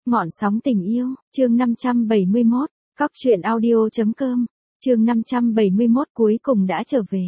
Ngọn sóng tình yêu, chương 571, cóc truyện audio.com, chương 571 cuối cùng đã trở về.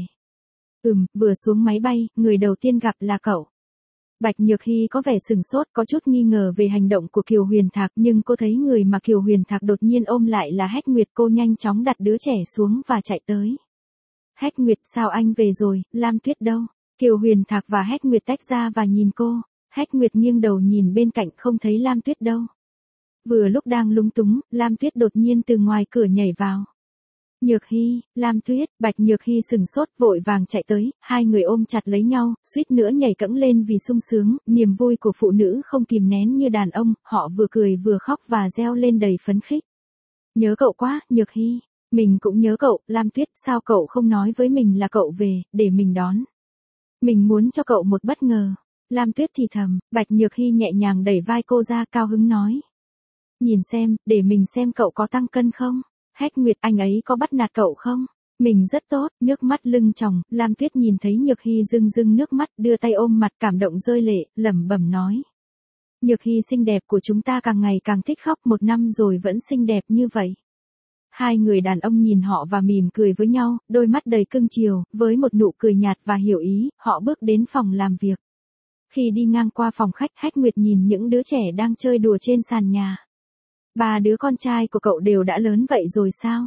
Vừa xuống máy bay, người đầu tiên gặp là cậu. Bạch Nhược Hy có vẻ sừng sốt, có chút nghi ngờ về hành động của Kiều Huyền Thạc, nhưng cô thấy người mà Kiều Huyền Thạc đột nhiên ôm lại là Hách Nguyệt, cô nhanh chóng đặt đứa trẻ xuống và chạy tới. Hách Nguyệt, sao anh về rồi, Lam Tuyết đâu? Kiều Huyền Thạc và Hách Nguyệt tách ra và nhìn cô. Hách Nguyệt nghiêng đầu nhìn bên cạnh, không thấy Lam Tuyết đâu. Vừa lúc đang lúng túng, Lam Tuyết đột nhiên từ ngoài cửa nhảy vào. Nhược Hy, Lam Tuyết, Bạch Nhược Hy sừng sốt, vội vàng chạy tới, hai người ôm chặt lấy nhau, suýt nữa nhảy cẫng lên vì sung sướng, niềm vui của phụ nữ không kìm nén như đàn ông, họ vừa cười vừa khóc và reo lên đầy phấn khích. Nhớ cậu quá, Nhược Hy, mình cũng nhớ cậu, Lam Tuyết, sao cậu không nói với mình là cậu về, để mình đón. Mình muốn cho cậu một bất ngờ. Lam Tuyết thì thầm, Bạch Nhược Hy nhẹ nhàng đẩy vai cô ra, cao hứng nói. Nhìn xem, để mình xem cậu có tăng cân không? Hách Nguyệt, anh ấy có bắt nạt cậu không? Mình rất tốt, nước mắt lưng tròng, Lam Tuyết nhìn thấy Nhược Hy rưng rưng nước mắt, đưa tay ôm mặt cảm động rơi lệ, lẩm bẩm nói. Nhược Hy xinh đẹp của chúng ta càng ngày càng thích khóc, 1 năm rồi vẫn xinh đẹp như vậy. Hai người đàn ông nhìn họ và mỉm cười với nhau, đôi mắt đầy cưng chiều, với một nụ cười nhạt và hiểu ý, họ bước đến phòng làm việc. Khi đi ngang qua phòng khách, Hách Nguyệt nhìn những đứa trẻ đang chơi đùa trên sàn nhà. 3 đứa con trai của cậu đều đã lớn vậy rồi sao?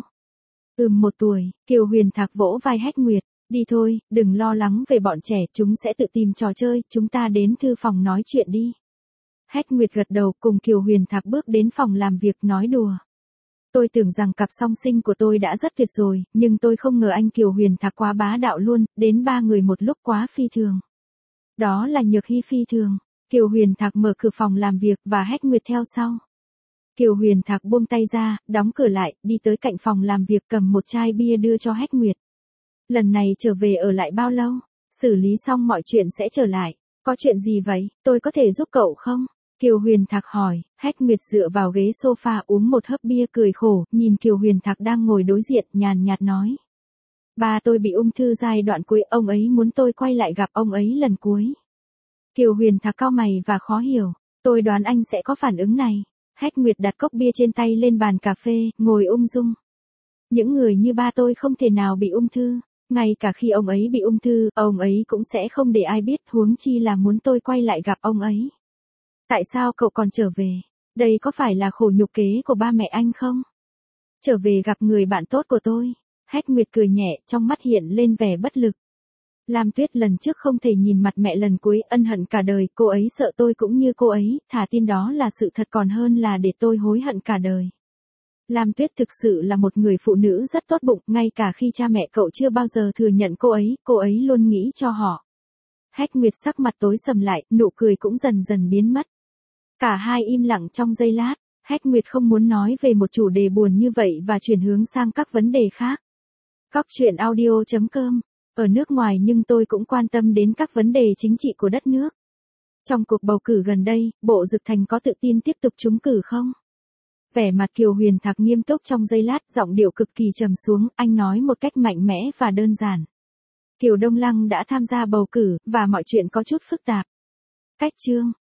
1 tuổi, Kiều Huyền Thạc vỗ vai Hách Nguyệt. Đi thôi, đừng lo lắng về bọn trẻ, chúng sẽ tự tìm trò chơi, chúng ta đến thư phòng nói chuyện đi. Hách Nguyệt gật đầu, cùng Kiều Huyền Thạc bước đến phòng làm việc nói đùa. Tôi tưởng rằng cặp song sinh của tôi đã rất tuyệt rồi, nhưng tôi không ngờ anh Kiều Huyền Thạc quá bá đạo luôn, đến 3 người một lúc quá phi thường. Đó là Nhược Hy phi thường. Kiều Huyền Thạc mở cửa phòng làm việc và Hách Nguyệt theo sau. Kiều Huyền Thạc buông tay ra, đóng cửa lại, đi tới cạnh phòng làm việc cầm một chai bia đưa cho Hách Nguyệt. Lần này trở về ở lại bao lâu? Xử lý xong mọi chuyện sẽ trở lại. Có chuyện gì vậy? Tôi có thể giúp cậu không? Kiều Huyền Thạc hỏi. Hách Nguyệt dựa vào ghế sofa uống một hớp bia cười khổ, nhìn Kiều Huyền Thạc đang ngồi đối diện, nhàn nhạt nói. Ba tôi bị ung thư giai đoạn cuối, ông ấy muốn tôi quay lại gặp ông ấy lần cuối. Kiều Huyền Thạc cau mày và khó hiểu. Tôi đoán anh sẽ có phản ứng này. Hách Nguyệt đặt cốc bia trên tay lên bàn cà phê, ngồi ung dung. Những người như ba tôi không thể nào bị ung thư. Ngay cả khi ông ấy bị ung thư, ông ấy cũng sẽ không để ai biết, huống chi là muốn tôi quay lại gặp ông ấy. Tại sao cậu còn trở về? Đây có phải là khổ nhục kế của ba mẹ anh không? Trở về gặp người bạn tốt của tôi. Hách Nguyệt cười nhẹ, trong mắt hiện lên vẻ bất lực. Lam Tuyết lần trước không thể nhìn mặt mẹ lần cuối, ân hận cả đời, cô ấy sợ tôi cũng như cô ấy, thà tin đó là sự thật còn hơn là để tôi hối hận cả đời. Lam Tuyết thực sự là một người phụ nữ rất tốt bụng, ngay cả khi cha mẹ cậu chưa bao giờ thừa nhận cô ấy luôn nghĩ cho họ. Hách Nguyệt sắc mặt tối sầm lại, nụ cười cũng dần dần biến mất. Cả hai im lặng trong giây lát, Hách Nguyệt không muốn nói về một chủ đề buồn như vậy và chuyển hướng sang các vấn đề khác. cóc truyện audio.com. Ở nước ngoài nhưng tôi cũng quan tâm đến các vấn đề chính trị của đất nước. Trong cuộc bầu cử gần đây, Bộ Dực Thành có tự tin tiếp tục trúng cử không? Vẻ mặt Kiều Huyền Thạc nghiêm túc trong giây lát, giọng điệu cực kỳ trầm xuống, anh nói một cách mạnh mẽ và đơn giản. Kiều Đông Lăng đã tham gia bầu cử, và mọi chuyện có chút phức tạp. Cách chương